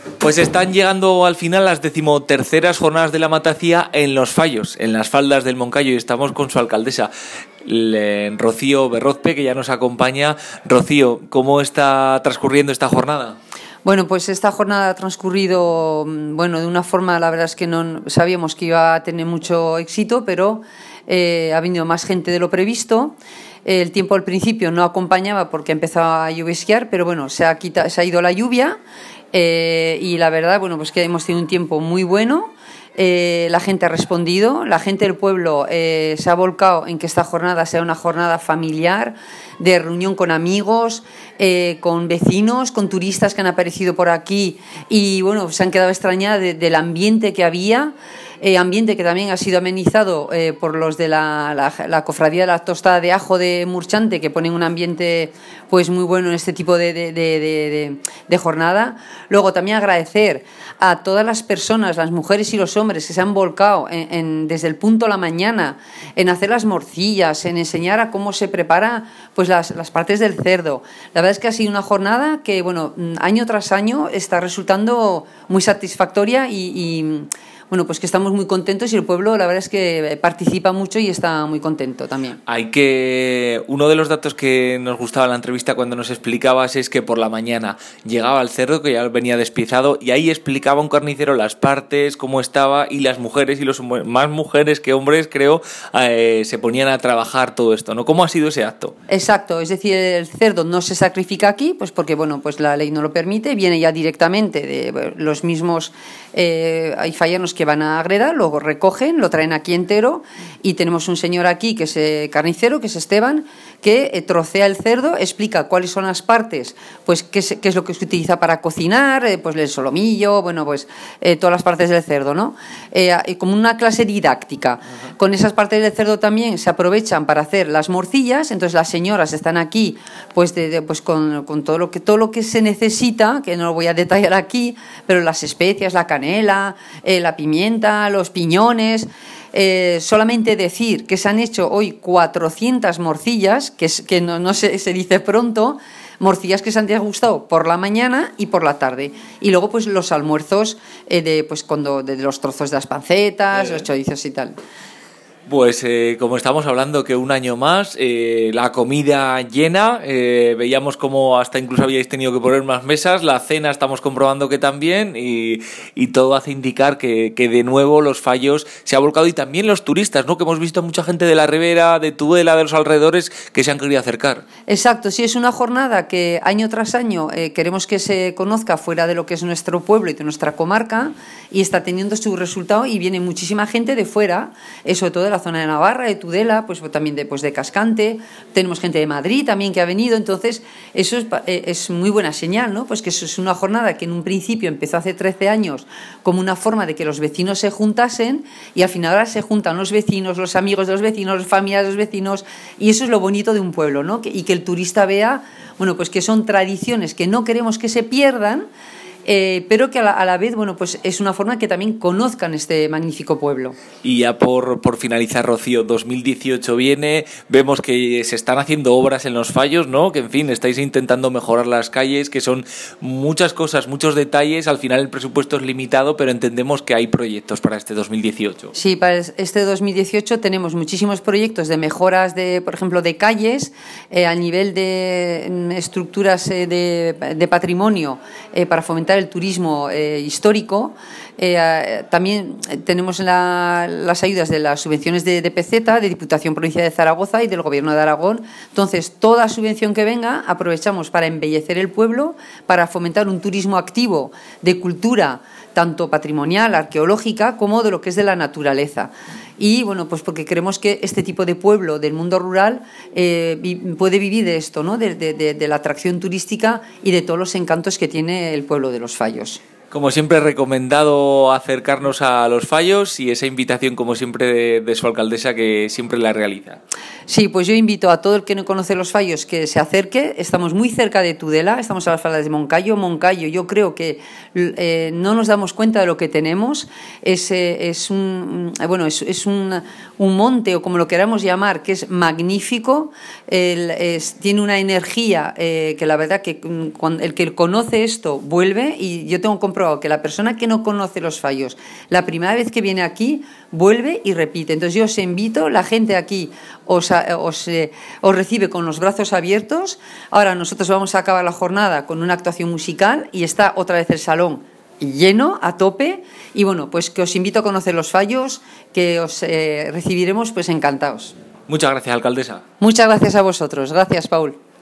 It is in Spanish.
Pues están llegando al final las 13ª jornadas de la Matacía en Los Fallos, en las faldas del Moncayo, y estamos con su alcaldesa, Rocío Berrozpe, que ya nos acompaña. Rocío, ¿cómo está transcurriendo esta jornada? Bueno, pues esta jornada ha transcurrido, de una forma, la verdad es que no sabíamos que iba a tener mucho éxito, pero ha venido más gente de lo previsto. El tiempo al principio no acompañaba porque empezaba a lluviasquear, pero bueno, se ha ido la lluvia y la verdad, pues que hemos tenido un tiempo muy bueno. La gente ha respondido, la gente del pueblo se ha volcado en que esta jornada sea una jornada familiar, de reunión con amigos, con vecinos, con turistas que han aparecido por aquí y bueno, se han quedado extrañadas del ambiente que había. Ambiente que también ha sido amenizado por los de la cofradía de la tostada de ajo de Murchante, que ponen un ambiente pues muy bueno en este tipo de jornada. Luego también agradecer a todas las personas, las mujeres y los hombres que se han volcado desde el punto de la mañana en hacer las morcillas, en enseñar a cómo se prepara pues las partes del cerdo. La verdad es que ha sido una jornada que año tras año está resultando muy satisfactoria y pues que estamos muy contentos y el pueblo la verdad es que participa mucho y está muy contento también. Uno de los datos que nos gustaba en la entrevista cuando nos explicabas es que por la mañana llegaba el cerdo, que ya venía despiezado, y ahí explicaba un carnicero las partes, cómo estaba, y las mujeres, y más mujeres que hombres, creo, se ponían a trabajar todo esto, ¿no? ¿Cómo ha sido ese acto? Exacto, es decir, el cerdo no se sacrifica aquí, pues porque pues la ley no lo permite, viene ya directamente de los mismos hay falleros que van a Agreda, luego recogen, lo traen aquí entero y tenemos un señor aquí que es carnicero, que es Esteban, que trocea el cerdo, explica cuáles son las partes, pues qué es lo que se utiliza para cocinar, pues el solomillo, todas las partes del cerdo, ¿no? Como una clase didáctica. Uh-huh. Con esas partes del cerdo también se aprovechan para hacer las morcillas, entonces las señoras están aquí pues con todo lo que se necesita, que no lo voy a detallar aquí, pero las especias, la canela, la pimienta, los piñones. Solamente decir que se han hecho hoy 400 morcillas, que no se dice pronto, morcillas que se han degustado por la mañana y por la tarde. Y luego pues los almuerzos de los trozos de las pancetas, los chorizos y tal. Pues como estamos hablando que un año más, la comida llena, veíamos como hasta incluso habíais tenido que poner más mesas, la cena estamos comprobando que también, y todo hace indicar que de nuevo Los Fallos se ha volcado, y también los turistas, ¿no? Que hemos visto mucha gente de la Ribera, de Tudela, de los alrededores, que se han querido acercar. Exacto, sí, es una jornada que año tras año queremos que se conozca fuera de lo que es nuestro pueblo y de nuestra comarca, y está teniendo su resultado y viene muchísima gente de fuera, sobre todo de la zona de Navarra, de Tudela, pues también de Cascante, tenemos gente de Madrid también que ha venido, entonces eso es muy buena señal, ¿no? Pues que eso es una jornada que en un principio empezó hace 13 años como una forma de que los vecinos se juntasen, y al final ahora se juntan los vecinos, los amigos de los vecinos, las familias de los vecinos, y eso es lo bonito de un pueblo, ¿no? Y que el turista vea, pues que son tradiciones que no queremos que se pierdan, pero que a la vez pues es una forma que también conozcan este magnífico pueblo. Y ya por finalizar, Rocío, 2018 viene, vemos que se están haciendo obras en Los Fallos, ¿no? Que en fin, estáis intentando mejorar las calles, que son muchas cosas, muchos detalles, al final el presupuesto es limitado, pero entendemos que hay proyectos para este 2018. Sí, para este 2018 tenemos muchísimos proyectos de mejoras por ejemplo, de calles, a nivel de estructuras de patrimonio, para fomentar el turismo histórico. También tenemos las ayudas de las subvenciones de peseta, de Diputación Provincial de Zaragoza y del Gobierno de Aragón. Entonces, toda subvención que venga aprovechamos para embellecer el pueblo, para fomentar un turismo activo de cultura, tanto patrimonial, arqueológica, como de lo que es de la naturaleza. Y pues porque creemos que este tipo de pueblo del mundo rural puede vivir de esto, ¿no? De la atracción turística y de todos los encantos que tiene el pueblo de Los Fallos. Como siempre, recomendado acercarnos a Los Fallos, y esa invitación, como siempre, de su alcaldesa, que siempre la realiza. Sí, pues yo invito a todo el que no conoce Los Fallos que se acerque. Estamos muy cerca de Tudela, estamos a las faldas de Moncayo. Moncayo, yo creo que no nos damos cuenta de lo que tenemos. Es un monte, o como lo queramos llamar, que es magnífico. Tiene una energía que la verdad que el que conoce esto vuelve, y yo tengo comprobado comprobado que la persona que no conoce los fallos, la primera vez que viene aquí, vuelve y repite. Entonces yo os invito, la gente aquí os recibe con los brazos abiertos. Ahora nosotros vamos a acabar la jornada con una actuación musical y está otra vez el salón lleno, a tope, y bueno, pues que os invito a conocer los fallos, que os recibiremos pues encantados. Muchas gracias, alcaldesa. Muchas gracias a vosotros. Gracias, Paul.